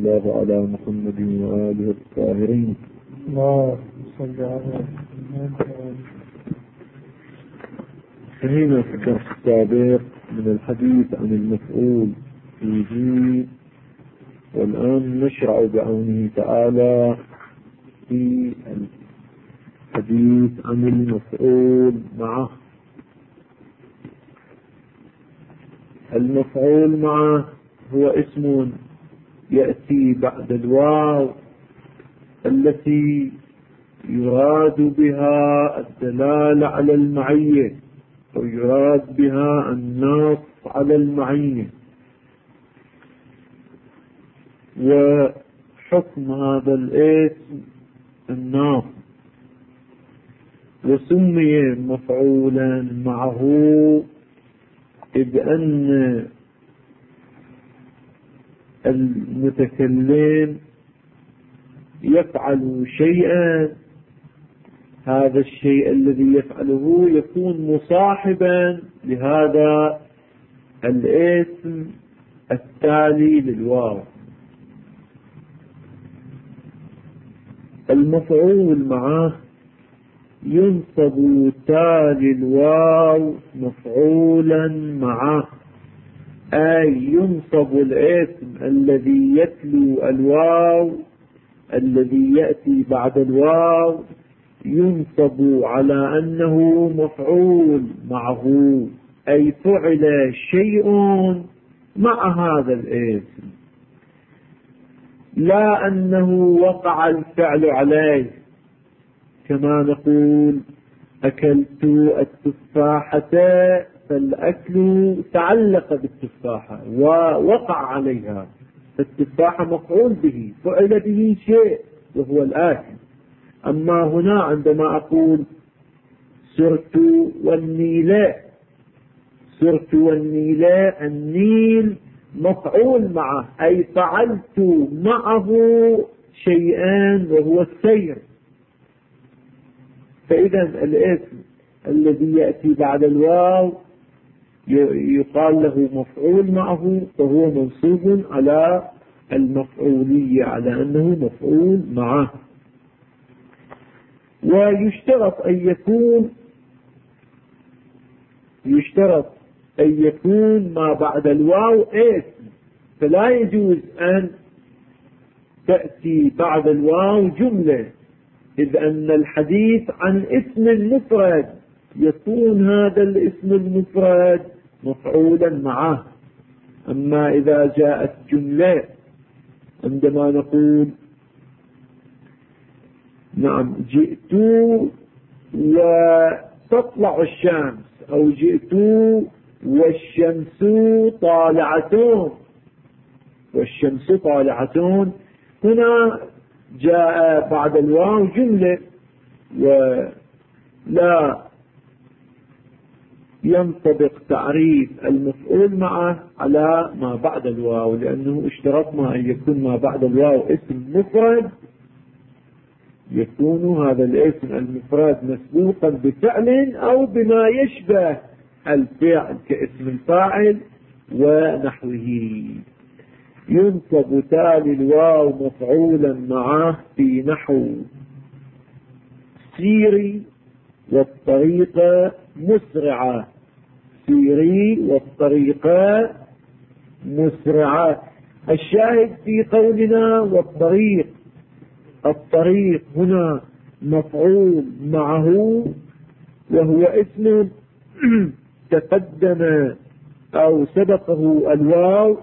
الله على محمد وآله الطاهرين. الله صل على محمد. انتهينا في الدرس السابق من الحديث عن المفعول فيه، والآن نشرع بعونه تعالى في الحديث عن المفعول معه. المفعول معه هو اسم يأتي بعد الواو التي يراد بها الدلالة على المعية، ويراد بها النص على المعية. وحكم هذا الاسم النص، وسمي مفعولا معه إذ أن المتكلم يفعل شيئا، هذا الشيء الذي يفعله يكون مصاحبا لهذا الاسم التالي للواو. المفعول معه ينصب تالي الواو مفعولا معه، أي ينصب الاسم الذي يتلو الواو الذي يأتي بعد الواو، ينصب على أنه مفعول معه، أي فعل شيء مع هذا الاسم، لا أنه وقع الفعل عليه. كما نقول أكلت التفاحة، فالأكل تعلق بالتفاحة ووقع عليها، فالتفاحة مفعول به، فعل به شيء وهو الآكل. أما هنا عندما أقول سرت والنيلاء، سرت والنيلاء، النيل مفعول معه، أي فعلت معه شيئان وهو السير. فإذا الاسم الذي يأتي بعد الواو يقال له مفعول معه، فهو منصوب على المفعولية، على أنه مفعول معه. ويشترط أن يكون ما بعد الواو اسم، فلا يجوز أن تأتي بعد الواو جملة، إذ أن الحديث عن اسم مفرد، يكون هذا الاسم المفرد مفعولا معه. أما إذا جاءت جملة، عندما نقول نعم جئت وتطلع الشمس، أو جئت والشمس طالعتون، والشمس طالعتون، هنا جاء بعد الواو جملة، ولا ينطبق تعريف المفعول معه على ما بعد الواو، لأنه اشترطنا أن يكون ما بعد الواو اسم مفرد، يكون هذا الاسم المفرد مسبوقا بفعل أو بما يشبه الفعل كاسم الفاعل ونحوه. ينصب تالي الواو مفعولا معه في نحو سيري والطريقة مسرعة، سيري والطريقة مسرعة. الشاهد في قولنا والطريق، الطريق هنا مفعول معه، وهو اسم تقدم أو سبقه الواو،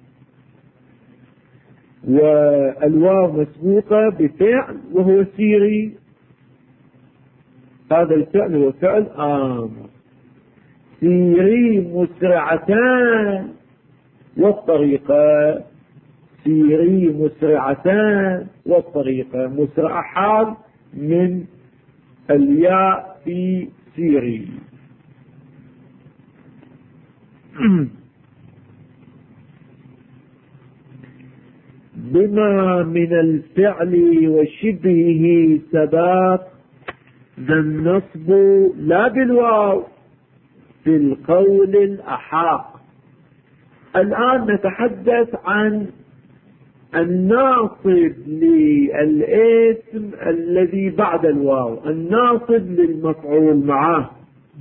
والواو مسبوقة بفعل وهو سيري. هذا الفعل هو فعل آمر، سيري مسرعتان، والطريقة سيري مسرعتان، والطريقة مسرع حال من الياء في سيري. بما من الفعل وشبهه سباق، ذا النصب لا بالواو في القول الأحاق. الآن نتحدث عن الناصب للاسم الذي بعد الواو، الناصب للمفعول معه.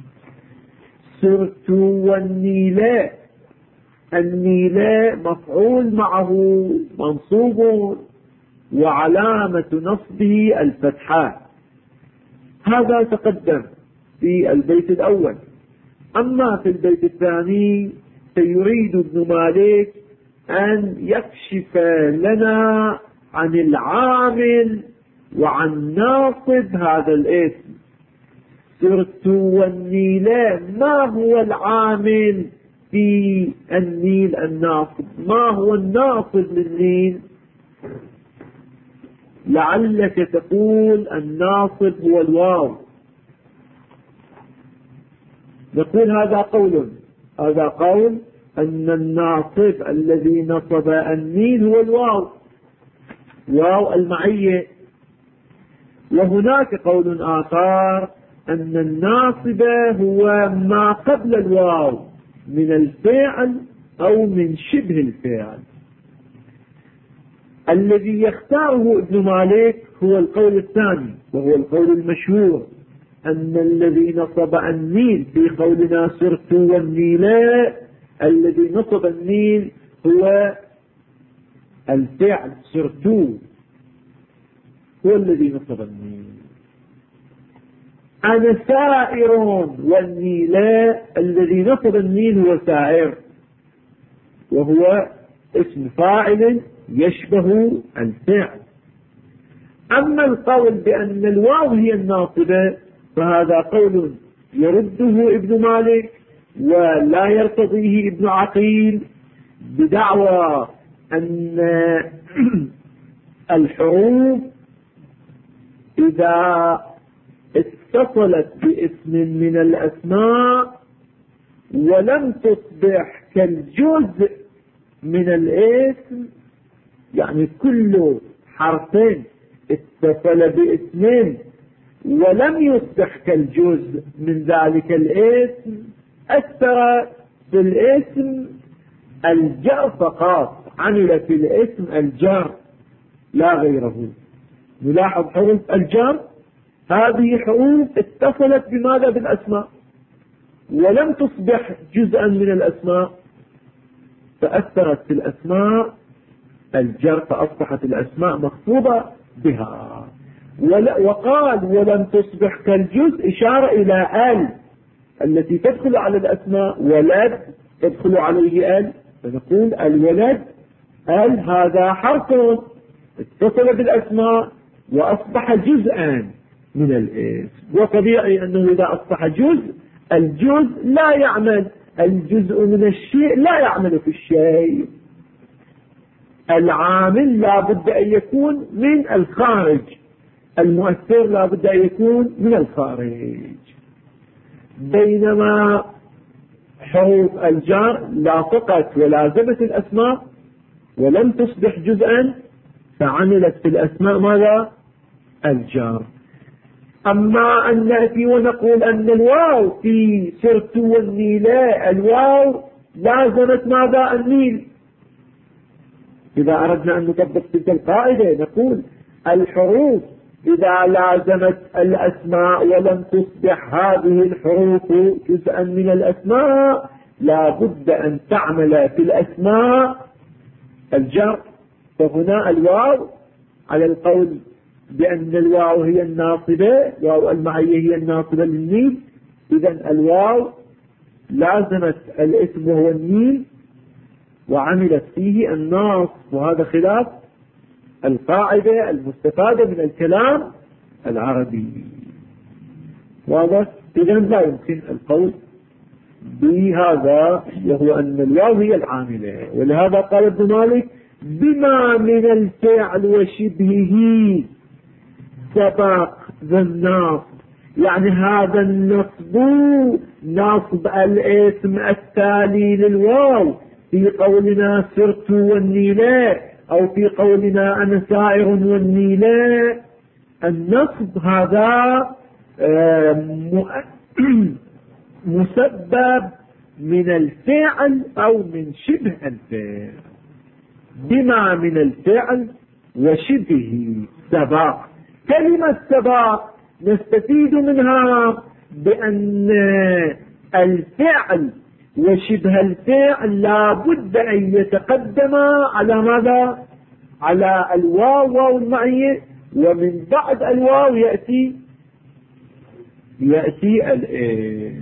سرت والنيلاء، النيلاء مفعول معه منصوب وعلامة نصبه الفتحة. هذا تقدم في البيت الأول. أما في البيت الثاني سيريد ابن مالك أن يكشف لنا عن العامل وعن ناصب هذا الاسم. سرت والنيلاء، ما هو العامل في النيل الناصب؟ ما هو الناصب للنيل؟ لعلك تقول الناصب هو الواو. نقول هذا قول أن الناصب الذي نصب النيل هو الواو، واو المعية. وهناك قول آخر أن الناصب هو ما قبل الواو من الفعل أو من شبه الفعل. الذي يختاره ابن مالك هو القول الثاني، وهو القول المشهور، أن الذي نصب النيل في قولنا سرت والنيلاء، الذي نصب النيل هو الفعل سرت، هو الذي نصب النيل. أنا سائر، والنيلاء الذي نصب النيل هو سائر، وهو اسم فاعل يشبه الفعل. أما القول بأن الواو هي الناصبة فهذا قول يرده ابن مالك ولا يرتضيه ابن عقيل، بدعوى أن الحروف إذا اتصلت باسم من الأسماء ولم تصبح كالجزء من الاسم، يعني كل حرفين اتصل باسم ولم يصبح كالجزء من ذلك الاسم، أثر في الاسم الجر فقط، عمل في الاسم الجر لا غيره. نلاحظ حروف الجر، هذه حروف اتصلت بماذا؟ بالأسماء، ولم تصبح جزءا من الأسماء، فأثرت في الأسماء الجر، فأصبحت الأسماء مخطوبة بها. وقال ولم تصبح كالجزء، إشارة إلى ال التي تدخل على الأسماء، ولد تدخل عليه ال، فنقول الولد ال هذا حرف اتصل بالأسماء وأصبح جزءا من الاسم. وطبيعي أنه إذا أصبح جزء، الجزء لا يعمل، الجزء من الشيء لا يعمل في الشيء. العامل لا بد أن يكون من الخارج، المؤثر لا بد أن يكون من الخارج. بينما حروف الجر لاصقت ولازمت الأسماء ولم تصبح جزءا، فعملت في الأسماء ماذا؟ الجر. أما أن نأتي ونقول أن الواو في سرت والنيلاء، الواو لازمت ماذا؟ النيل. إذا أردنا أن نطبق تلك القاعدة نقول الحروف إذا لازمت الأسماء ولم تصبح هذه الحروف جزءا من الأسماء لا بد أن تعمل في الأسماء الجر. فهنا الواو على القول بأن الواو هي الناصبة، واو المعية هي الناصبة للنيل، إذن الواو لازمت الاسم وهو النيل وعملت فيه الناصب، وهذا خلاف القاعدة المستفادة من الكلام العربي. واضح؟ إذن لا يمكن القول بهذا، وهو أن الواو هي العاملة. ولهذا قال ابن مالك بما من الفعل وشبهه سبق ذا النصب، يعني هذا النصب نصب الاسم التالي للواو في قولنا سرت والنيلاء، أو في قولنا أنا سائر والنيلاء. النصب هذا مسبب من الفعل أو من شبه الفعل. بما من الفعل وشبه سبق. كلمة سبق نستفيد منها بأن الفعل وشبه الفعل لا بد أن يتقدم على ماذا؟ على الواو، واو المعية، ومن بعد الواو يأتي الاسم.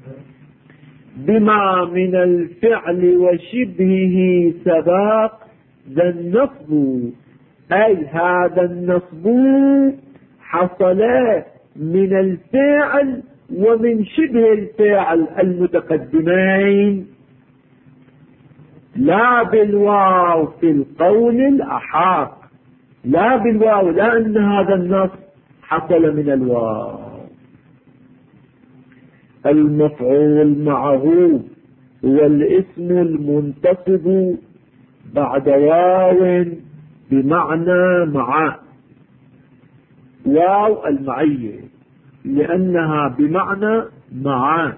بما من الفعل وشبهه سبق ذا النصب، أي هذا النصب حصل من الفعل ومن شبه الفعل المتقدمين، لا بالواو في القول الأحاق، لا بالواو، لأن هذا النص حصل من الواو. المفعول معه هو الاسم المنتصب بعد واو بمعنى مع، واو المعية لأنها بمعنى مع،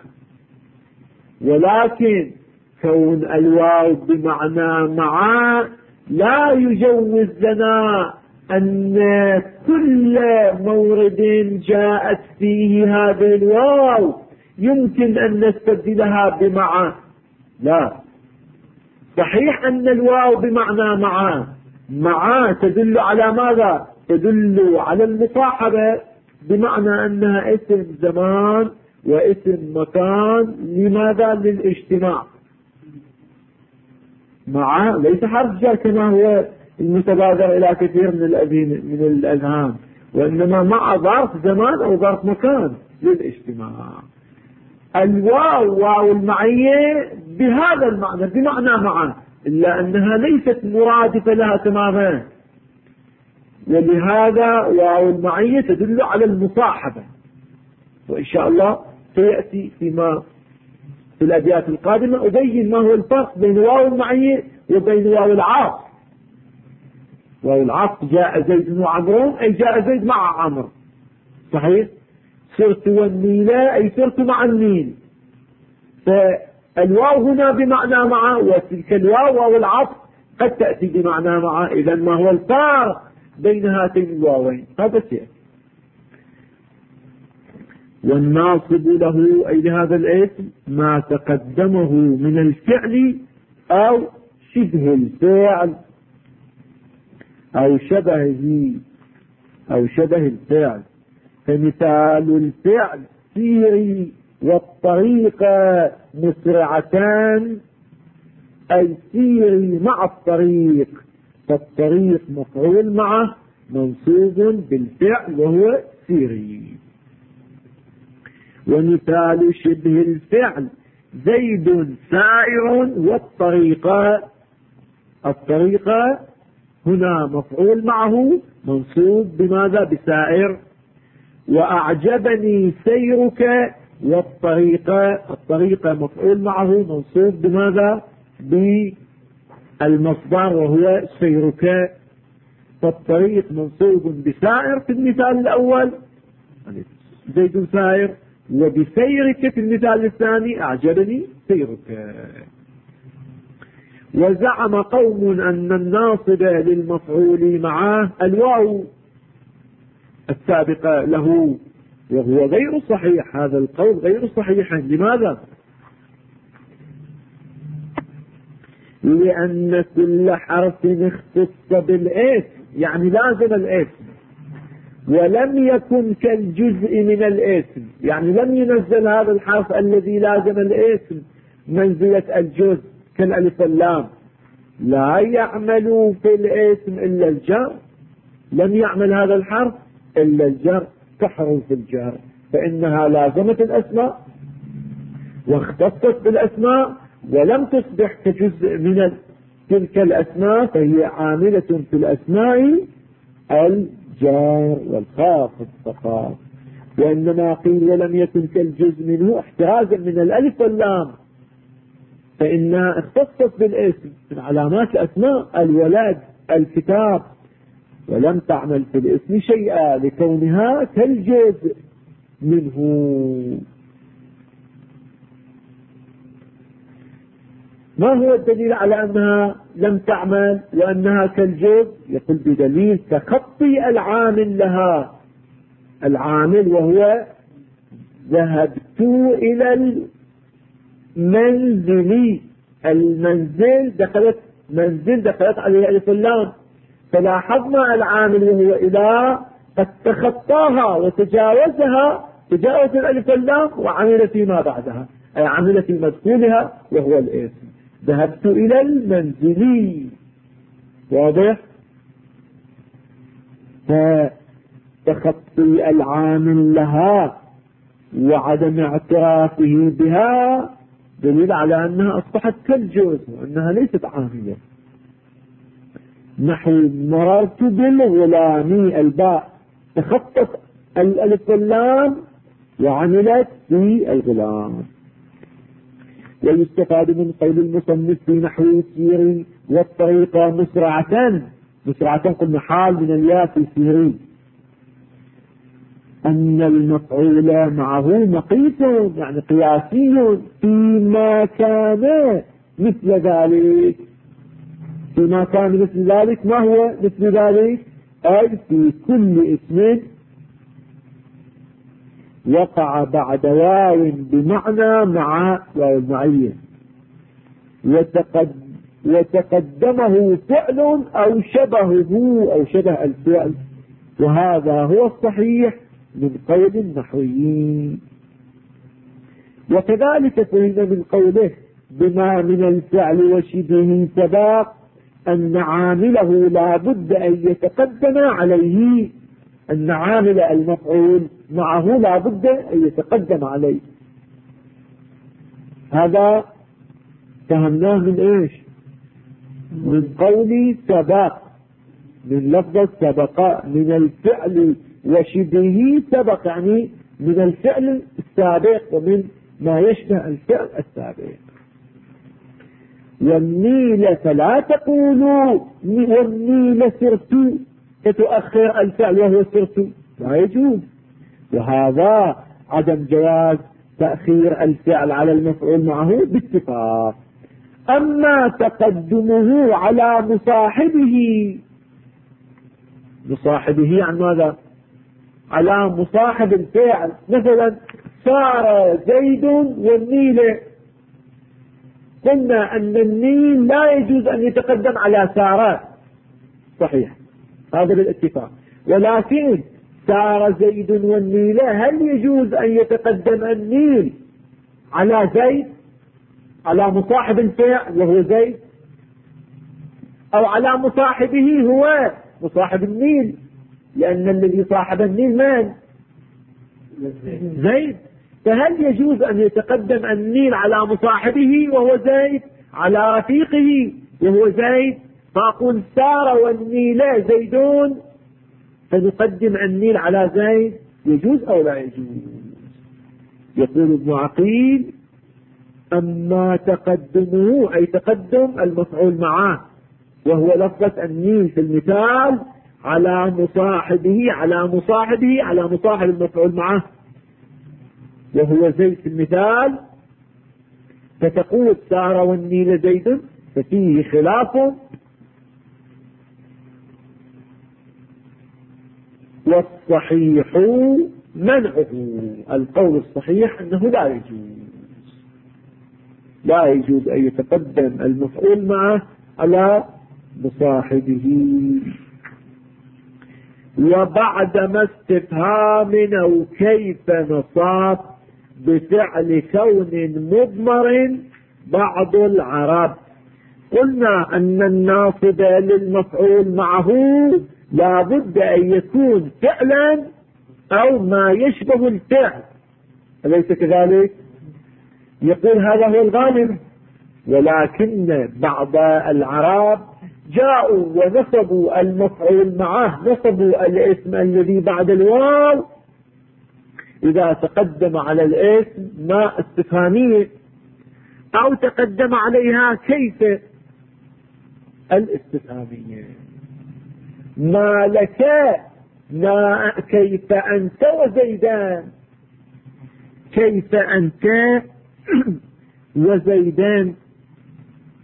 ولكن كون الواو بمعنى مع لا يجوز لنا أن كل مورد جاءت فيه هذه الواو يمكن أن نستبدلها بمع. لا، صحيح أن الواو بمعنى مع تدل على ماذا؟ تدل على المصاحبة، بمعنى أنها اسم زمان واسم مكان. لماذا؟ للاجتماع. مع ليس حرف جر كما هو المتبادر إلى كثير من الأذهان، وإنما مع ظرف زمان أو ظرف مكان للاجتماع. الواو واو المعية بهذا المعنى، بمعنى مع، إلا أنها ليست مرادفة لها تماما، ولهذا واو المعية تدل على المصاحبة، وإن شاء الله سيأتي في الأبيات القادمة أبين ما هو الفرق بين واو المعية وبين واو العاطف. واو العاطف جاء زيد وعمرو، أي جاء زيد مع عمرو، صحيح؟ صرت والنيل أي صرت مع النيل، فالواو هنا بمعنى مع، وتلك الواو واو العطف قد تأتي بمعنى مع. إذا ما هو الفرق بين هاتين الواوين؟ هذا شيء. والناصب له أي لهذا الاسم ما تقدمه من الفعل أو شبه الفعل أو شبه الفعل. فمثال الفعل سيري والطريقة مسرعتان، أي سيري مع الطريق، فالطريق مفعول معه منصوب بالفعل وهو سيري. ومثال شبه الفعل زيد سائر الطريقة هنا مفعول معه منصوب بماذا؟ بسائر. وأعجبني سيرك الطريقة مفعول معه منصوب بماذا؟ بالمصدر وهو سيرك، فالطريق منصوب بسائر في المثال الأول زيد سائر، وبسيرك في المثال الثاني أعجبني سيرك. وزعم قوم أن الناصب للمفعول معه الواو السابقة له، وهو غير صحيح. هذا القول غير صحيح. لماذا؟ لأن كل حرف اختص بالاسم، يعني لازم الاسم، ولم يكن كالجزء من الاسم، يعني لم ينزل هذا الحرف الذي لازم الاسم منزلة الجزء كالالف واللام. لا يعمل في الاسم إلا الجر، لم يعمل هذا الحرف إلا الجر كحروف الجر، فإنها لازمت الأسماء واختصت بالأسماء ولم تصبح كجزء من تلك الأسماء، فهي عاملة في الأسماء الجار والخافض فقط. وإنما قيل ولم يكن كالجزء منه احترازا من الألف واللام، فإنها اختصت بالاسم من علامات الأسماء الولد الكتاب، ولم تعمل في الاسم شيئا لكونها كالجزء منه. ما هو الدليل على أنها لم تعمل وأنها كالجوز؟ يقول بدليل تخطي العامل لها، العامل وهو ذهبت إلى المنزل، المنزل دخلت عليه ألف اللام، فلاحظنا العامل وهو إلى قد تخطاها وتجاوزها، تجاوز الألف اللام وعمل فيما بعدها، أي عمل في مدخولها وهو الاسم. ذهبت إلى المنزل، واضح؟ فتخطي العامل لها وعدم اعترافه بها دليل على أنها أصبحت كالجوز وأنها ليست عاملة. نحو مررت بالغلام، الباء تخطت الألف واللام وعملت في الغلام. ويستفاد من قول المصنف في نحو السير والطريقة مسرعة قلنا حال من الياء في سيري، أن المفعول معه مقيس يعني قياسي فيما كان مثل ذلك. فيما كان مثل ذلك، ما هو مثل ذلك؟ أي في كل اسم وقع بعد واو بمعنى مع واو معين وتقدمه فعل أو شبهه أو شبه الفعل، وهذا هو الصحيح من قول النحويين. وكذلك فهم من قوله بما من الفعل وشبهه سباق أن عامله لا بد أن يتقدم عليه، أن عامل المفعول معه لا بد أن يتقدم عليه. هذا فهمناه من إيش؟ من قول سباق، من لفظ سبق، من الفعل وشبهه سبق، يعني من الفعل السابق ومن ما يشبه الفعل السابق. والنيل فلا تقولوا والنيل سرت فتؤخر الفعل وهو سرت، لا يجوز، وهذا عدم جواز تأخير الفعل على المفعول معه باتفاق. أما تقدمه على مصاحبه عن ماذا؟ على مصاحب الفعل، مثلا سار زيد والنيل، قلنا أن النيل لا يجوز أن يتقدم على سارة، صحيح هذا بالاتفاق، ولكن سار زيد والنيل هل يجوز أن يتقدم النيل على زيد، على مصاحب الفعل وهو زيد، أو على مصاحبه هو مصاحب النيل، لأن الذي صاحب النيل من؟ زيد. فهل يجوز أن يتقدم النيل على مصاحبه وهو زيد، على رفيقه وهو زيد، فأقول سار والنيل زيدون فنقدم النيل على زيد؟ يجوز أو لا يجوز؟ يقول ابن عقيل أما تقدمه أي تقدم المفعول معه وهو لفظة النيل في المثال على مصاحب المفعول معه وهو زيد في المثال، فتقول سار والنيل زيد، ففيه خلاف. والصحيح منعه، القول الصحيح أنه لا يجوز أن يتقدم المفعول معه على مصاحبه. وبعدما استفهام أو كيف نصاب بفعل كون مضمر بعض العرب، قلنا أن الناصب للمفعول معه لا بد أن يكون فعلا أو ما يشبه الفعل، أليس كذلك؟ يقول هذا هو الغالب، ولكن بعض العرب جاءوا ونصبوا المفعول معه، نصبوا الاسم الذي بعد الواو إذا تقدم على الاسم ما استفهامية أو تقدم عليها كيف الاستفهامية، ما لك، ما كيف أنت وزيدان، كيف أنت وزيدان،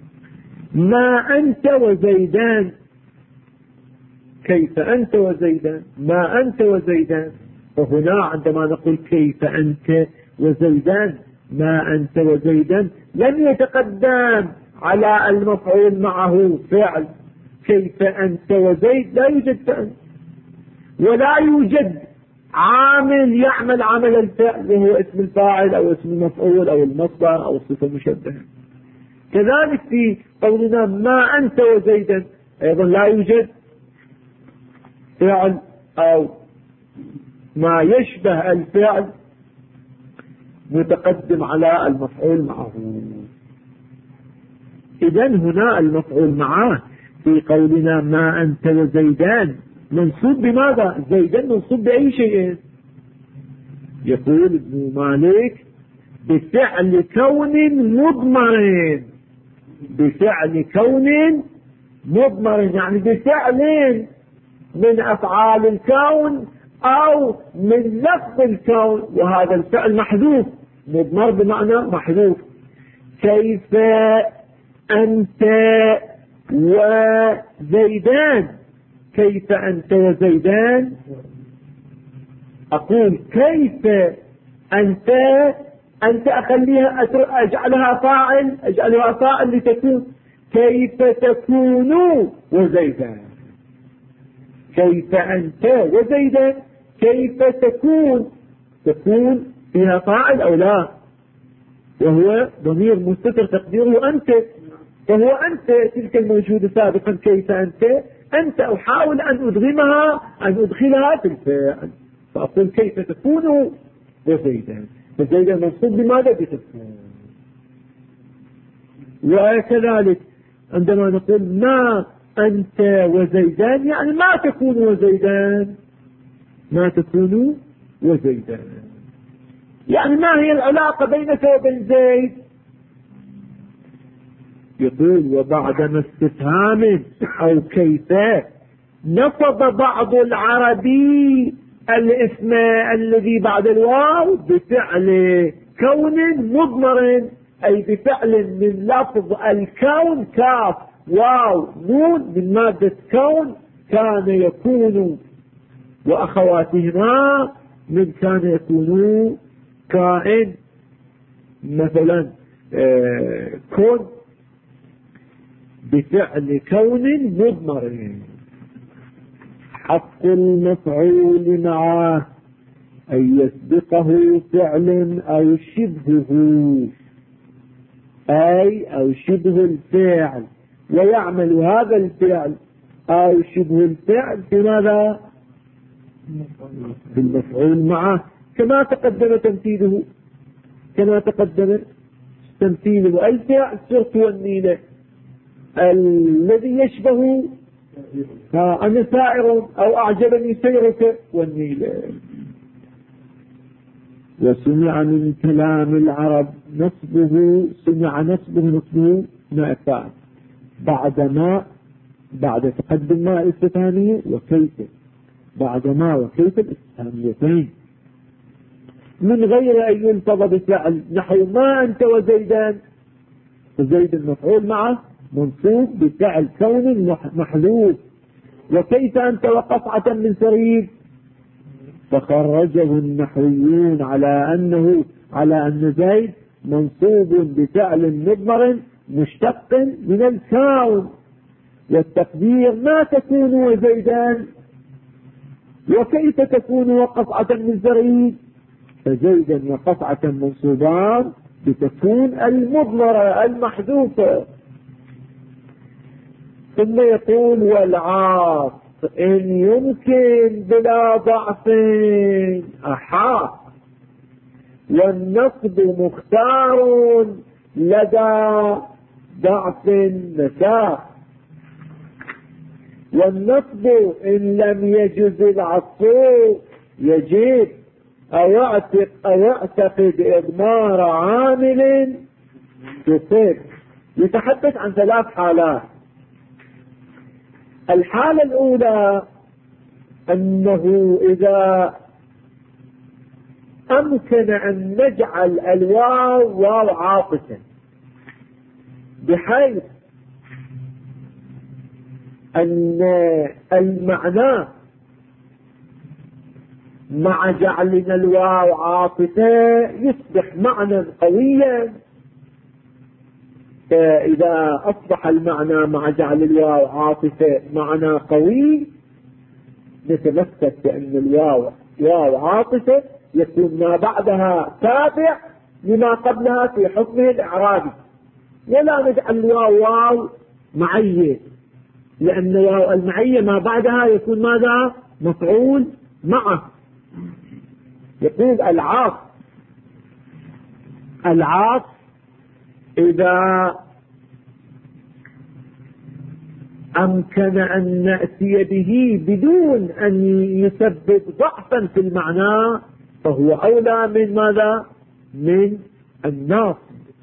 ما أنت وزيدان. كيف أنت وزيدان؟ ما أنت وزيدان. وهنا عندما نقول كيف أنت وزيدان، ما أنت وزيدان، لم يتقدم على المفعول معه فعل. كيف أنت وزيد لا يوجد فعل، ولا يوجد عامل يعمل عمل الفعل وهو اسم الفاعل أو اسم المفعول أو المصدر أو الصفة المشبهة. كذلك في قولنا ما أنت وزيدا أيضا لا يوجد فعل أو ما يشبه الفعل متقدم على المفعول معه. إذن هنا المفعول معه في قولنا ما أنت وزيدان منصوب بماذا؟ زيدان منصوب بأي شيء؟ يقول ابن مالك بفعل كون مضمر. بفعل كون مضمر يعني بفعل من أفعال الكون أو من لفظ الكون، وهذا الفعل محذوف. مضمر بمعنى محذوف. كيف أنت وزيدان. كيف أنت وزيدان. أقول كيف أنت أخليها أجعلها فاعل لتكون كيف تكون وزيدان. كيف أنت وزيدان. كيف تكون فيها فاعل أو لا، وهو ضمير مستتر تقديره أنت، فهو أنت تلك الموجودة سابقا. كيف أنت أحاول أن أدخلها في الفعل، فأقول كيف تكون وزيدان. فزيدان منصوب بماذا؟ بتكون. وكذلك عندما نقول ما أنت وزيدان يعني ما تكون وزيدان. ما تكون وزيدان يعني ما هي العلاقة بينك وبين زيد؟ يقول وبعد استفهام أو كيف نصب بعض العربي الاسم الذي بعد الواو بفعل كون مضمر، أي بفعل من لفظ الكون كاف واو نون من مادة كون كان يكون وأخواتهما من كان يكون كائن. مثلا كن بفعل كون مضمر. حق المفعول معه أن يسبقه فعل أو شبهه، أو شبه الفعل، ويعمل هذا الفعل أو شبه الفعل في ماذا؟ في المفعول معه، كما تقدم تمثيله. الفعل صرت والنيلة الذي يشبه أنا سائر أو أعجبني سيرك والنيلة. وسمع من كلام العرب نصبه نأفات بعد تقدم ما الاستفهامية وكيف، بعد ما وكيف الاستفهاميتين من غير أن يلفظ بفعل. نحو ما أنت وزيدان، وزيد المفعول معه منصوب بفعل كون محذوف. وكيف أنت وقطعة من سرير، فخرجه النحويون على أن زيد منصوب بفعل مضمر مشتق من الكون، والتقدير ما تكون وزيدان. وكيف تكون وقطعة من زريد، فزيدا وقطعة منصوبان بتكون المضمرة المحذوفة. ثم يقول والعاص إن يمكن بلا ضعف أحاط، والنصب مختار لدى ضعف نساء. والنصب إن لم يجز العطف يجب أو اعتقد إضمار عامل تصب. يتحدث عن 3 حالات. الحالة الأولى أنه إذا أمكن أن نجعل الواو واو عاطفة، بحيث أن المعنى مع جعلنا الواو عاطفة يصبح معنى قويا. فإذا أصبح المعنى مع جعل الواو عاطفة معنى قوي، نتمسك بأن الواو واو عاطفة يكون ما بعدها تابع لما قبلها في حكمه الإعرابي، ولا نجعل الواو واو معية، لأن واو المعية ما بعدها يكون ماذا؟ مفعول معه. يقول العاطف إذا أمكن أن نأتي به بدون أن يسبب ضعفا في المعنى فهو أولى من ماذا؟ من الناصب،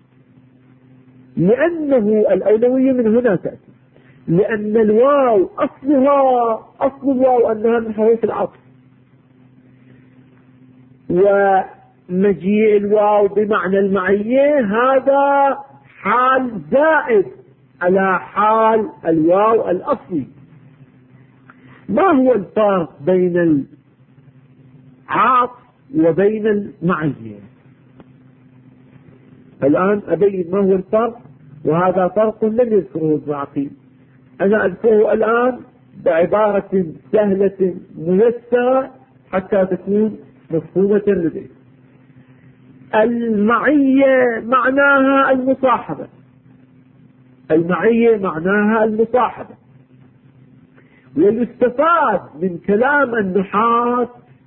لأنه الأولوية من هنا تأتي، لأن الواو أصل الواو أنها من حروف العطف، ومجيء الواو بمعنى المعية هذا حال زائد على حال الواو الأصلي. ما هو الفرق بين العطف وبين المعية؟ الآن أبين ما هو الفرق، وهذا فرق لم يذكره ابن عقيل، أنا أذكره الآن بعبارة سهلة ميسرة حتى تكون مفهومة لديك. المعية معناها المصاحبة، المعية معناها المصاحبة، ويستفاد من كلام النحاة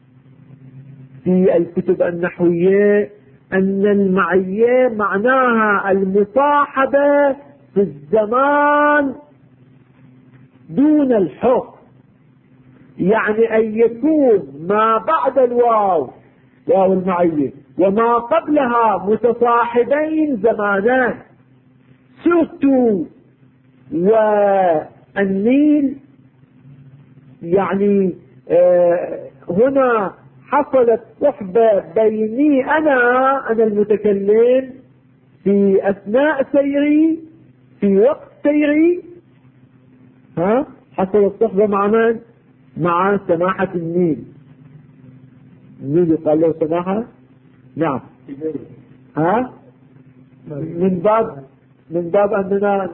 في الكتب النحوية أن المعية معناها المصاحبة في الزمان دون الحكم، يعني أن يكون ما بعد الواو واو المعية وما قبلها متصاحبين زمانان. سرت والنيل، يعني هنا حصلت صحبة بيني أنا المتكلم في أثناء سيري، في وقت سيري، حصلت صحبة مع من؟ مع سماحة النيل. النيل يقال له سماحة؟ نعم. من باب أننا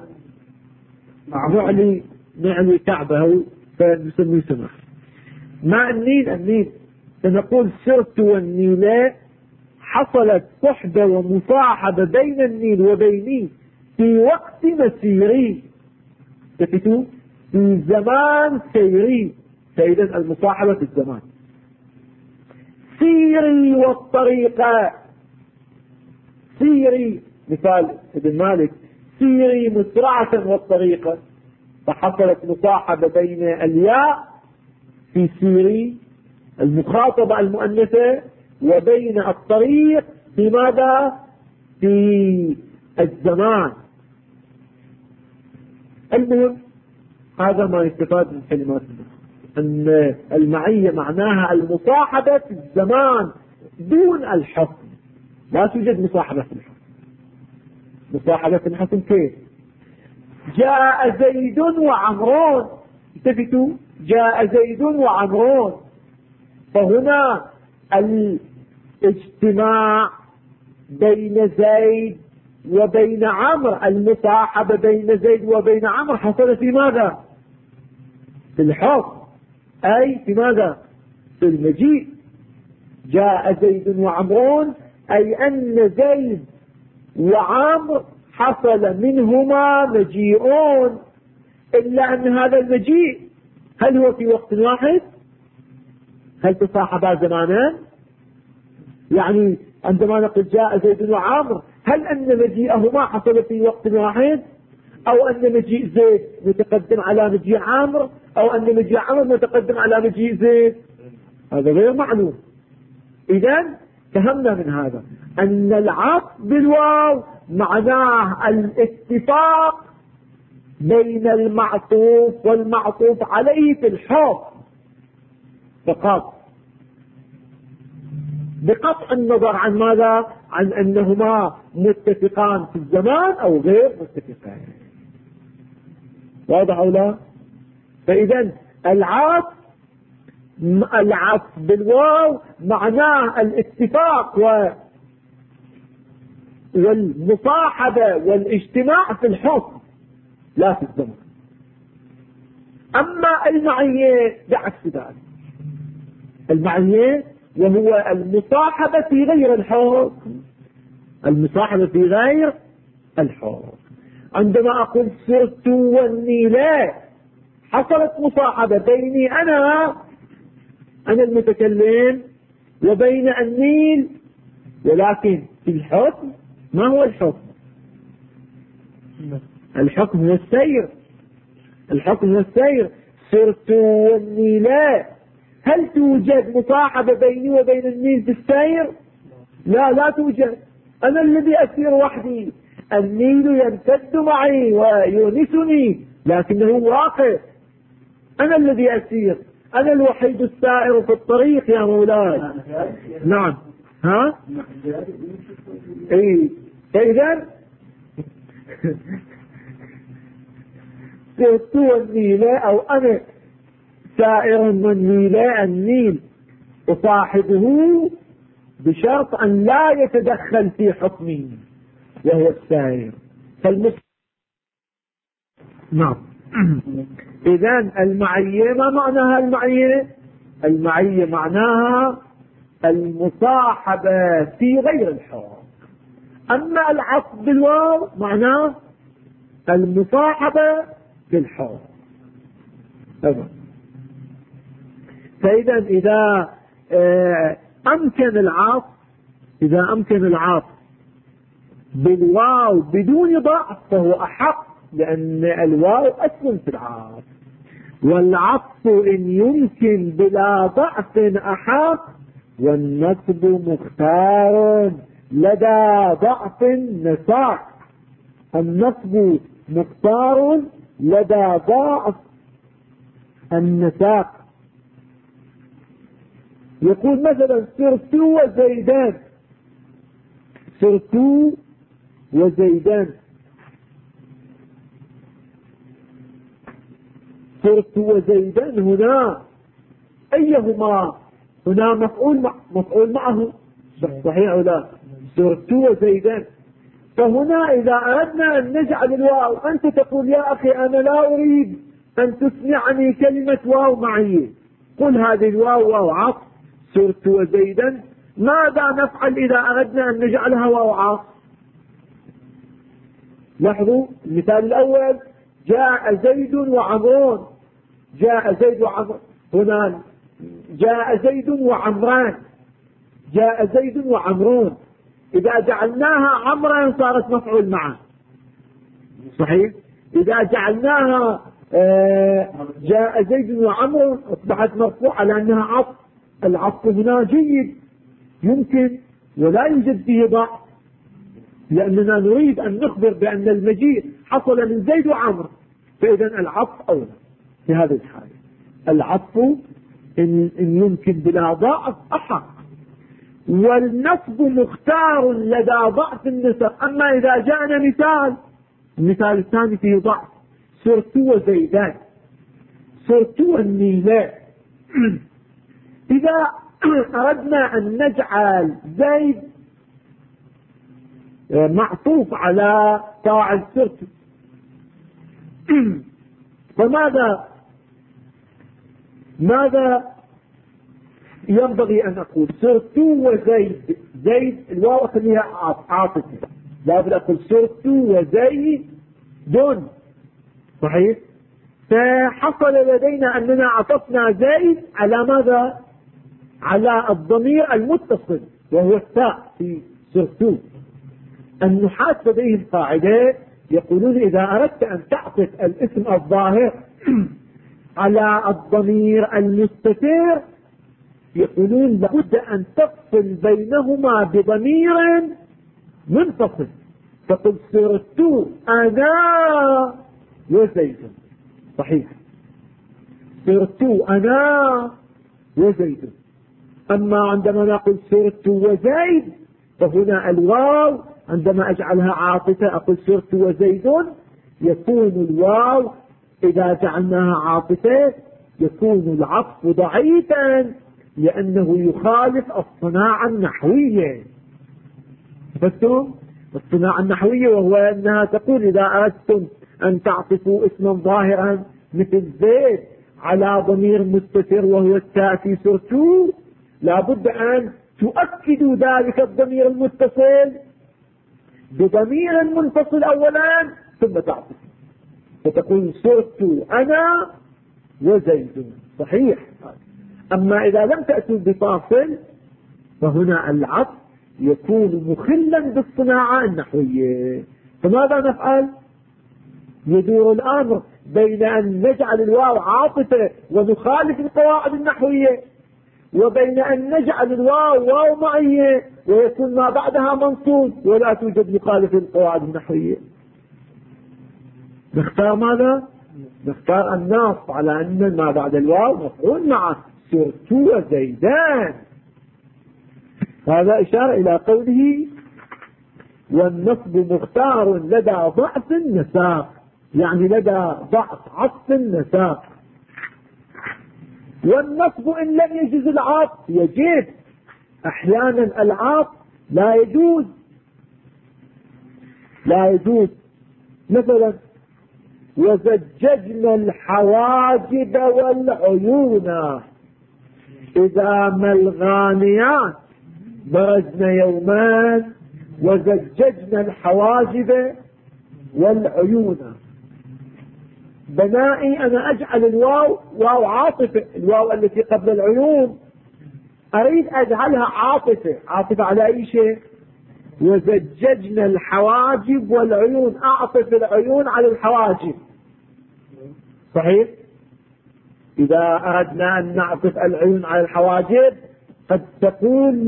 نعلي كعبه فنسميه سماحة. مع النيل فنقول سرت والنيل، حصلت صحبة ومصاحبة بين النيل وبيني في وقت مسيري، تفتوا في زمان سيري، فإذا المصاحبة في الزمان. سيري والطريقة، سيري مثال ابن مالك، سيري مسرعة والطريقة، فحصلت مصاحبة بين الياء في سيري المخاطبة المؤنثة وبين الطريق في ماذا؟ في الزمان. المهم هذا ما يستفاد من كلمات أن المعية معناها المصاحبة في الزمان دون الحكم، لا توجد مصاحبة في الحكم. مصاحبة في الحكم كيف؟ جاء زيد وعمرون، التفتوا، جاء زيد وعمرون، فهنا الاجتماع بين زيد وبين عمرو، المصاحبة بين زيد وبين عمرو حصل في ماذا؟ في الحكم، أي في ماذا؟ في المجيء. جاء زيد وعمرون أي أن زيد وعمرو حصل منهما مجيئون، إلا أن هذا المجيء هل هو في وقت واحد؟ هل تصاحبا زمانا؟ يعني عندما نقول جاء زيد وعمرو، هل أن مجيئهما حصل في وقت واحد؟ أو أن مجيء زيد متقدم على مجيء عمرو، أو أن مجيء عمرو متقدم على مجيء زيد؟ هذا غير معلوم. إذن فهمنا من هذا أن العطف بالواو معناه الاتفاق بين المعطوف والمعطوف عليه في الحكم فقط، بقطع النظر عن ماذا؟ عن أنهما متفقان في الزمان أو غير متفقان. واضح أو لا؟ فإذا العطف بالواو معناه الاتفاق والمصاحبة والاجتماع في الحكم لا في الزمن. أما المعية بعكس ذلك، المعية وهو المصاحبة في غير الحكم، المصاحبة في غير الحكم. عندما أقول سرت والنيلة حصلت مصاحبة بيني أنا المتكلم وبين النيل، ولكن في الحكم ما هو الحكم؟ الحكم هو السير، الحكم هو السير. سرت والنيلة، هل توجد مصاحبة بيني وبين النيل في السير؟ لا توجد. أنا الذي أسير وحدي، النيل يمتد معي ويونسني لكنه واقف، أنا الذي أسير، أنا الوحيد السائر في الطريق يا مولاي. نعم ها اي. فإذا سرت والنيلة أو أنا سائر من النيل أصاحبه بشرط أن لا يتدخل في حكمي وهو السائر. نعم. إذن المعية ما معناها المعية؟ المعية معناها المصاحبة في غير الحكم. أما العطف بالواو معناه المصاحبة في الحكم. فإذا إذا أمكن العطف بالواو بدون ضعف فهو أحق، لأن الواو أصل في العطف، والعطف إن يمكن بلا ضعف أحق، والنصب مختار لدى ضعف النساق. النصب مختار لدى ضعف النساق. يقول مثلا سرت وزيدان، سرت وزيدان، سرت وزيدان هنا أيهما؟ هنا مفعول معه صحيح أو لا؟ سرت وزيدان. فهنا إذا أردنا أن نجعل الواو، أنت تقول يا أخي أنا لا أريد أن تسمعني كلمة واو معي، قل هذه الواو واو عطف سرت وزيدا. ماذا نفعل إذا أردنا أن نجعلها واو عطف؟ لاحظوا المثال الأول، جاء زيد وعمرون، جاء زيد وعمرون. هنا جاء زيد وعمران، جاء زيد وعمرون. إذا جعلناها عمرا صارت مفعول معه صحيح. إذا جعلناها جاء زيد وعمر أصبحت مرفوعة لأنها عطف. العطف هنا جيد يمكن ولا يوجد فيه ضعف، لأننا نريد أن نخبر بأن المجيء حصل من زيد وعمر، فإذا العطف أولى في هذه الحالة. العطف إن يمكن بلا ضعف أحق، والنصب مختار لدى ضعف النسب. أما إذا جاءنا المثال الثاني فيه ضعف، سرت وزيدان، سرت والنيلة. إذا أردنا أن نجعل زيد معطوف على فاعل سرت، فماذا ينبغي أن أقول؟ سرت وزيد، زيد الواو أخليها عاطفة، لا بد أقول سرت وزيد دون صحيح. فحصل لدينا أننا عطفنا زيد على ماذا؟ على الضمير المتصل وهو التاء في سرت. النحاة لديهم قاعدة يقولون إذا أردت أن تعطف الاسم الظاهر على الضمير المستتر، يقولون لابد أن تفصل بينهما بضمير منفصل. تقول سرت أنا وزيد صحيح، سرت أنا وزيد. أما عندما نقول سرت وزيد فهنا الواو عندما أجعلها عاطفة أقول سرت وزيد، يكون الواو إذا جعلناها عاطفة يكون العطف ضعيفا لأنه يخالف الصناعة النحوية. فهمتم؟ الصناعة النحوية وهو أنها تقول إذا أردتم أن تعطفوا اسما ظاهرا مثل زيد على ضمير مستتر وهو التاء في سورة لابد أن تؤكدوا ذلك الضمير المتصل بضمير منفصل أولا ثم تعطفوا، فتقول صرت أنا وزيد. صحيح. أما إذا لم تأتوا بفاصل فهنا العطف يكون مخلا بالصناعة النحوية. فماذا نفعل؟ يدور الأمر بين أن نجعل الواو عاطفة ونخالف القواعد النحوية، وبين أن نجعل الواو واو معية ويكون ما بعدها منصوب ولا توجد مخالف القواعد النحوية. نختار ماذا؟ نختار النص على أن ما بعد الواو مفعول معه، صرت وزيدان. هذا إشارة إلى قوله والنصب مختار لدى ضعف النساق، يعني لدى ضعف عطف النساق. والنصب إن لم يجوز العطف يجب. أحيانا العطف لا يجوز. مثلا وزججنا الحواجب والعيون إذا ما الغانيات برزنا يومان وزججنا الحواجب والعيون. بنائي أنا أجعل الواو واو عاطفة، الواو التي قبل العيون أريد أجعلها عاطفة على أي شيء؟ وزججنا الحواجب والعيون، أعطف العيون على الحواجب. صحيح. إذا أردنا أن نعطف العيون على الحواجب قد تقول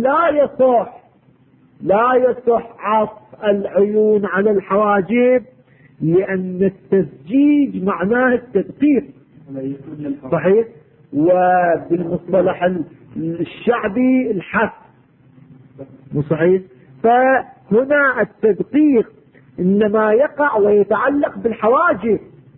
لا يصح عطف العيون على الحواجب لأن التزجيج معناه التدقيق. صحيح. وبالمصطلح الشعبي الحث. صحيح. فهنا التدقيق إنما يقع ويتعلق بالحواجب.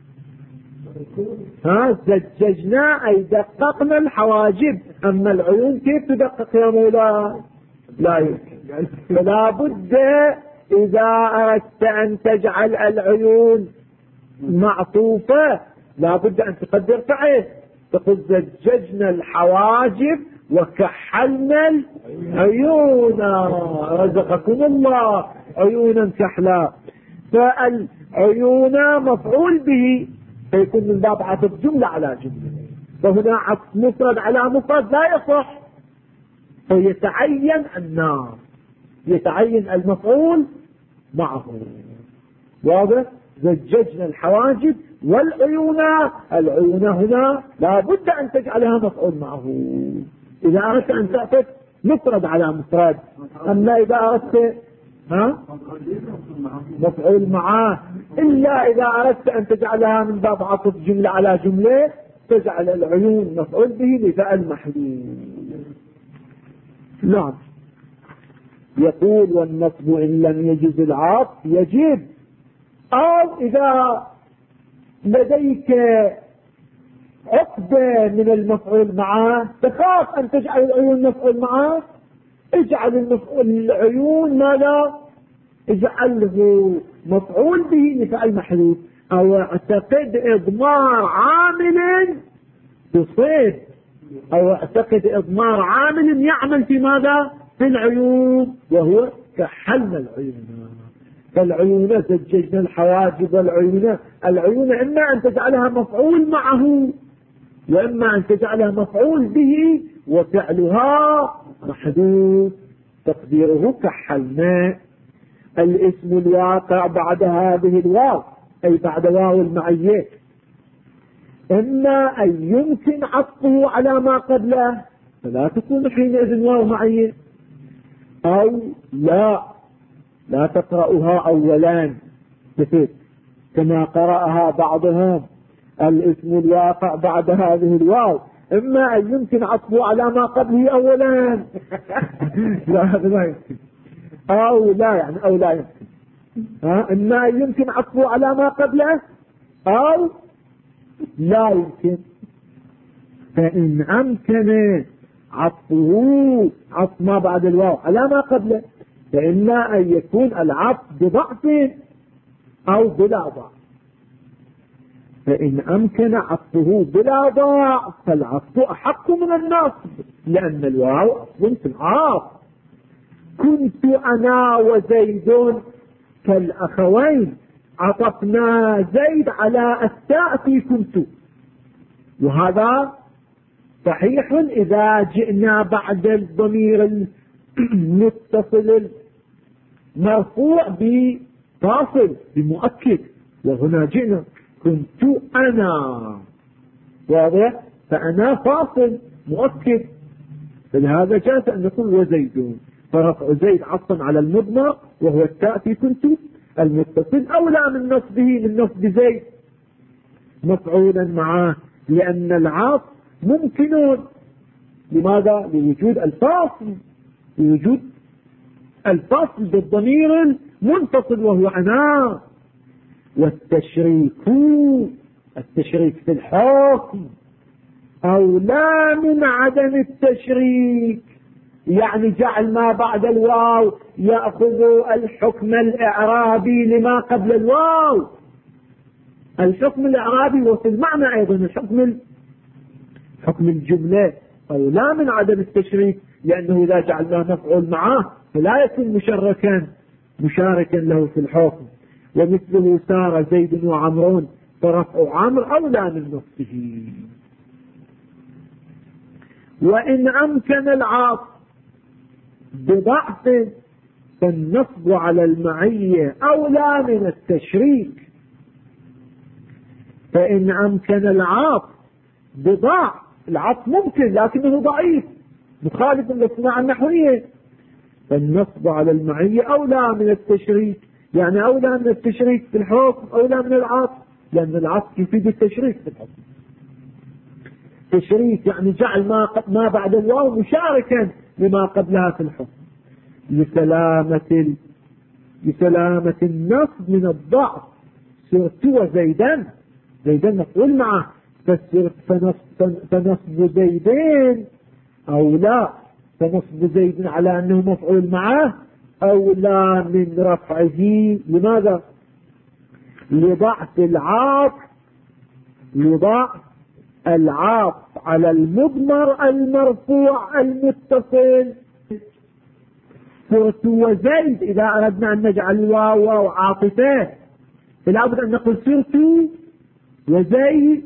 زججنا أي دققنا الحواجب، أما العيون كيف تدقق يا مولاي؟ لا يمكن. فلا بد إذا أردت أن تجعل العيون معطوفة لا بد أن تقدر فعل، تقول زججنا الحواجب وكحلنا العيون. رزقكم الله عيونا كحلا. فالعيون مفعول به فيكون من باب عطف جملة على جملة، فهنا عطف مفرد على مفرد لا يصح، فيتعين النار، يتعين المفعول معه. واضح؟ زججنا الحواجب والعيون، العيون هنا لا بد أن تجعلها مفعول معه إذا أردت أن تعطف مفرد على مفرد. أما إذا أردت مفعول معه إلا إذا أردت أن تجعلها من باب عطف جملة على جملة تجعل العيون مفعول به لفعل محذوف. نعم. يقول والنصب إن لم يجز العطف يجب. أو إذا لديك عقدة من المفعول معه تخاف أن تجعل العيون مفعول معه، اجعل العيون ماذا؟ اجعله مفعول به لفعل محذوف. أو اعتقد إضمار عامل تصيب، أو اعتقد إضمار عامل يعمل في ماذا؟ في العيون، وهو كحلنا العيون. فالعيون زججنا الحواجب والعيون، العيون إما أن تجعلها مفعول معه وإما أن تجعلها مفعول به وفعلها محذوف تقديره كحلنا. الاسم الواقع بعد هذه الواو أي بعد واو المعية إما أن يمكن عطفه على ما قبله فلا تكون حينئذ واو معية، أو لا تقرأها أولا كما قرأها بعضهم الاسم الواقع بعد هذه الواو إما أن يمكن عطفه على ما قبله أولا لا هذا ما يمكن، أو لا يمكن. إما أن يمكن عطفه على ما قبله أو لا يمكن. فإن أمكن عطفه عطف ما بعد الواو على ما قبله فإما أن يكون العطف بضعف أو بلا ضعف. فإن أمكن عطفه بلا ضعف فالعطف أحق من النصب لأن الواو أصل في العطف. كنت أنا وزيد كالأخوين عطفنا زيد على التاء في كنت، وهذا صحيح إذا جئنا بعد الضمير المتصل المرفوع بفاصل بمؤكد، وهنا جئنا كنت أنا واضح، فأنا فاصل مؤكد، فلهذا جاءت أن نقول وزيدون، فرفع زيد عطفا على المضمر وهو التاء في كنت المتصل أولى من نصبه من نصب زيد مفعولا معه، لأن العطف ممكن. لماذا؟ لوجود الفاصل، لوجود الفاصل بالضمير المنفصل وهو أنا. والتشريك في الحكم أولى من عدم التشريك، يعني جعل ما بعد الواو يأخذ الحكم الإعرابي لما قبل الواو. الحكم الإعرابي وفي المعنى أيضا حكم الجملة أولى من عدم التشريك، لأنه إذا جعلناه مفعول معه فلا يكون مشاركا له في الحكم. ومثله سار زيد وعمرون فرفع عمرو أولى من نصفه. وإن أمكن العاطف بضعف فالنصب على المعية أولى من التشريك. فإن أمكن العاطف بضعف، العطف ممكن لكنه ضعيف مخالف للصناعة النحوية، فالنصب على المعية أولى من التشريك، يعني أولى من التشريك في الحكم أولى من العطف، لأن العطف يفيد التشريك في الحكم. تشريك يعني جعل ما بعد الواو مشاركا لما قبلها في الحكم لسلامة النصب من الضعف. صرت وزيدا، زيدا مفعول معه، فنصب زيدين أو لا، فنصب زيد على أنه مفعول معه أولى من رفعه. لماذا؟ لضعف العاطف على المضمر المرفوع المتصل. صرت وزيد إذا أردنا أن نجعل الواو عاطفة فلا بد أن نقول صرت وزيد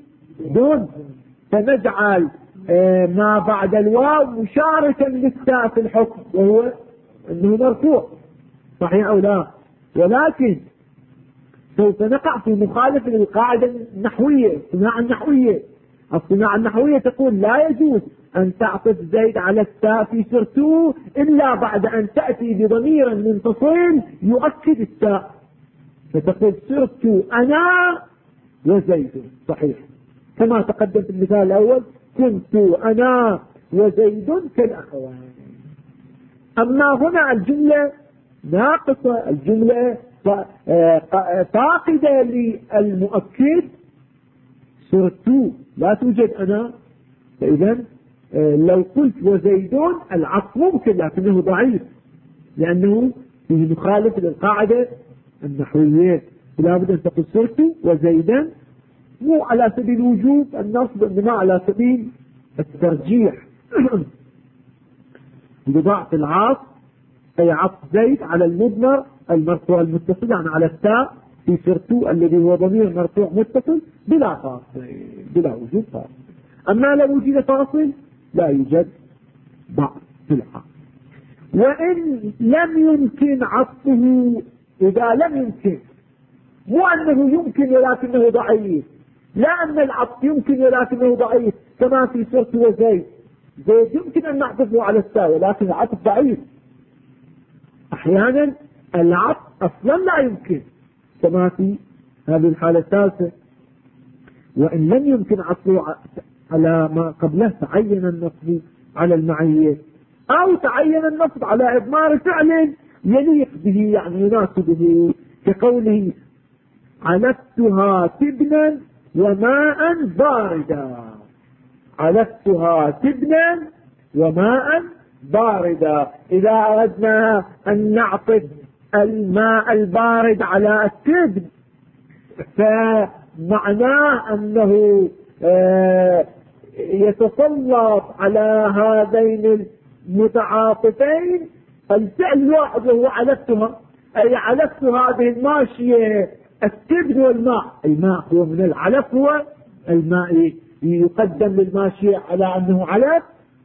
فنجعل ما بعد الواو مشاركا للتاء في الحكم وهو أنه مرفوع، صحيح أو لا؟ ولكن سوف نقع في مخالف للقاعدة النحوية، الصناعة النحوية تقول لا يجوز أن تعطف زيد على التاء في سرتو إلا بعد أن تأتي بضمير منفصل يؤكد التاء، فتقول سرت أنا وزيد، صحيح كما تقدم في المثال الأول كنت أنا وزيد كالأخوان. أما هنا الجملة ناقصة، الجملة فاقدة للمؤكد، صرت لا توجد أنا، فإذا لو قلت وزيدون العطف ممكن لكنه ضعيف لأنه فيه مخالف للقاعدة النحوية، فلا بد أن تقول صرت وزيدا مو على سبيل وجوب النصب إنما على سبيل الترجيح بضعف العاطف، أي عطف زيد على المضمر المرفوع المتصل يعني على التاء في سرتو الذي هو ضمير مرفوع متصل بلا فاصل، بلا وجود فاصل. أما لو وجد فاصل لا يوجد ضعف في العاطف. وإن لم يمكن عطفه، إذا لم يمكن، مو أنه يمكن ولكنه ضعيف، لا أن العطف يمكن ولكنه ضعيف كما في سرت وزيد، زيد يمكن أن نعطفه على التاء ولكن العطف ضعيف. أحيانا العطف أصلا لا يمكن كما في هذه الحالة الثالثة. وإن لم يمكن عطفه على ما قبله تعين النصب على المعية أو تعين النصب على إضمار فعل يليق به يعني يناسبه، كقوله علفتها تبنا وماء باردا، علفتها تبنا وماء باردا. إذا أردنا أن نعطف الماء البارد على التبن فمعناه أنه يتسلط على هذين المتعاطفين الفعل الواحد وهو علفتها، أي علفت هذه الماشية التبن والماء. الماء هو من العلف، هو الماء يقدم للماشية على أنه علف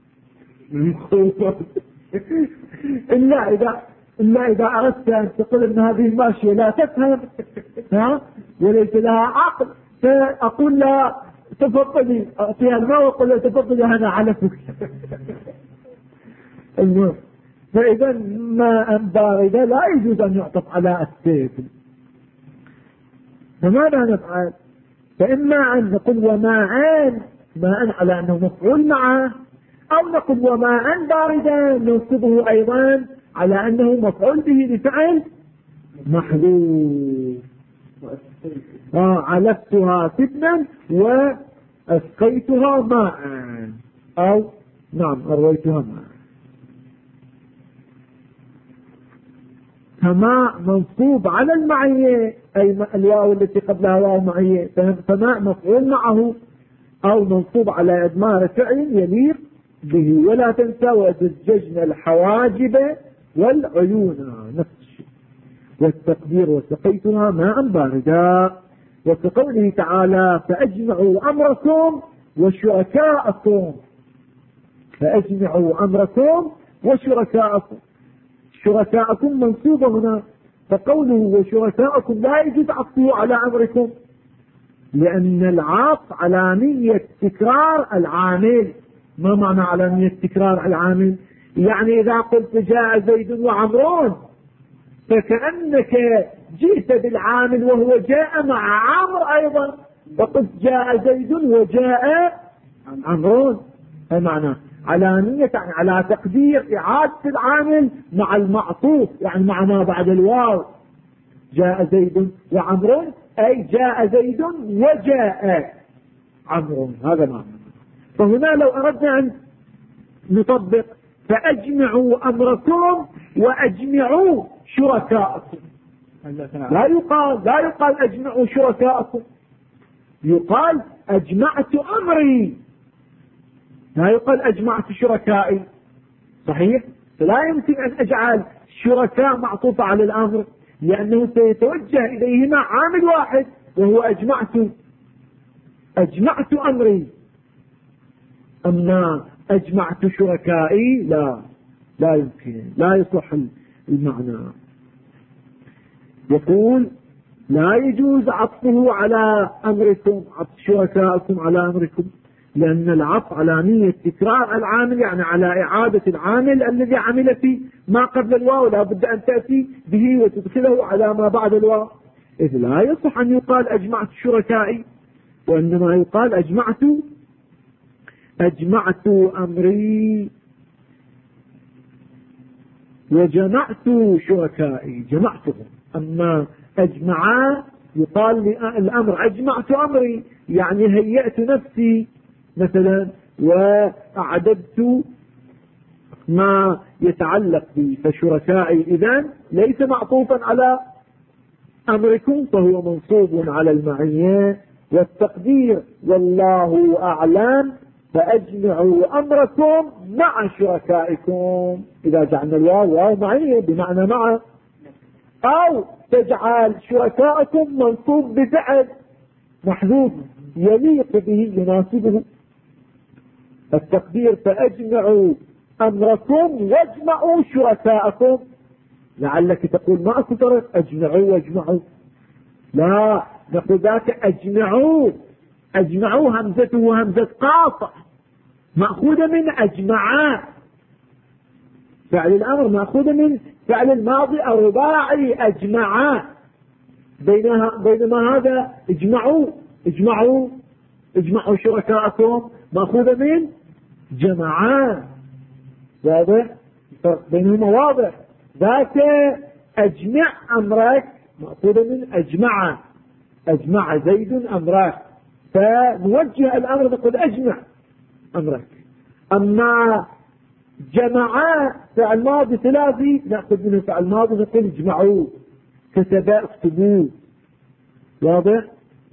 إلا إذا أردت أن تقول أن هذه الماشية لا تفهم وليس لها عقل، فأقول لها تفضلي أعطيها الماء وأقول لها تفضلي هذا علفك. فإذا ماء باردة لا يجوز أن يعطف على التبن. فماذا نفعل؟ فإما أن نقول وماء على أنه مفعول معه، أو نقول وماء باردا ننصبه أيضا على أنه مفعول به لفعل محذوف. علفتها تبنا وأسقيتها ماء، أو نعم أرويتها ماء. فماء منصوب على المعية، أي الواو التي قبلها واو معية، فماء مفعول معه أو منصوب على إضمار فعل يليق به. ولا تنسى وزججنا الحواجب والعيون، نفس الشيء. والتقدير وسقيتها ماء باردا. وكقوله تعالى فأجمعوا أمركم وشركاءكم، فأجمعوا أمركم وشركاءكم، شركاءكم منصوبة هنا، فقوله وشركاءكم لا يجوز عطفه على أمركم، لأن العطف على نية تكرار العامل. ما معنى على نية تكرار العامل؟ يعني إذا قلت جاء زيد وعمرون فكأنك جئت بالعامل وهو جاء مع عمرو أيضا، فقلت جاء زيد وجاء عمرون. فمعنى على نية يعني على تقدير إعادة العامل مع المعطوف، يعني مع ما بعد الواو. جاء زيد وعمرون أي جاء زيد وجاء عمرون، هذا معنى. فهنا لو أردنا أن نطبق فأجمعوا أمركم وأجمعوا شركاءكم، لا يقال أجمعوا شركاءكم، يقال أجمعت أمري، لا يقال أجمعت شركائي. صحيح؟ فلا يمكن أن أجعل شركاء معطوفة على الأمر، لأنه سيتوجه إليهما عامل واحد وهو أجمعت أمري. أما أجمعت شركائي لا يمكن، لا يصح المعنى. يقول لا يجوز عطفه على أمركم، عطف شركائكم على أمركم، لأن العطف على نية تكرار العامل، يعني على إعادة العامل الذي عمل في ما قبل الواو، لا بد أن تأتي به وتدخله على ما بعد الواو. إذ لا يصح أن يقال أجمعت شركائي، وإنما يقال أجمعت أمري وجمعت شركائي، جمعتهم. أما أجمع يقال الأمر أجمعت أمري، يعني هيأت نفسي مثلا وأعددت ما يتعلق بي. فشركائي إذن ليس معطوفا على أمركم، فهو منصوب على المعية. والتقدير والله أعلم فأجمعوا أمركم مع شركائكم، إذا جعلنا الواو معية بمعنى مع، أو تجعل شركائكم منصوب بفعل محذوف يليق به يناسبه. التقدير فأجمعوا أمركم واجمعوا شركاءكم، لعلك تقول ما أكو فرق أجمعوا، لا، نقول ذاك أجمعوا همزته همزة قاطع مأخوذة من أجمعا، فعل الأمر مأخوذة من فعل الماضي الرباعي أجمعا، بينما هذا اجمعوا شركاءكم مأخوذة من جمعان. واضح؟ بينهما واضح. ذاك أجمع أمرك مأخوذة من أجمع زيد أمرك، فنوجه الأمر نقول أجمع أمرك. أما جمعاء فعل ماضي ثلاثي نأخذ منه فعل ماضي نقول اجمعوا، كتباء اكتبوه. واضح؟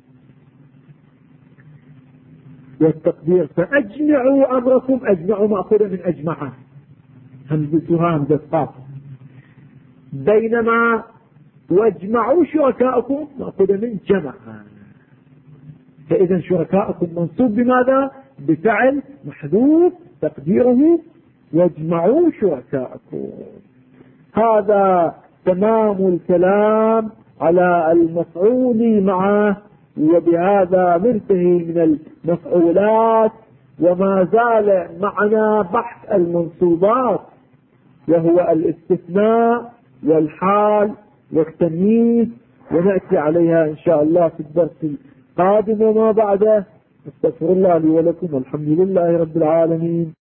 والتقدير فأجمعوا أمركم، أجمعوا مأخوذة من أجمعه، همزتها همزة قاف. بينما واجمعوا شركاءكم مأخوذة من جمع. فإذا شركاءكم منصوب بماذا؟ بفعل محذوف تقديره واجمعوا شركاءكم. هذا تمام الكلام على المفعول معه، وبهذا ننتهي من المفعولات. وما زال معنا بحث المنصوبات، وهو الاستثناء والحال والتمييز، ونأتي عليها إن شاء الله في الدرس القادم وما بعده. استغفر الله لي ولكم، والحمد لله رب العالمين.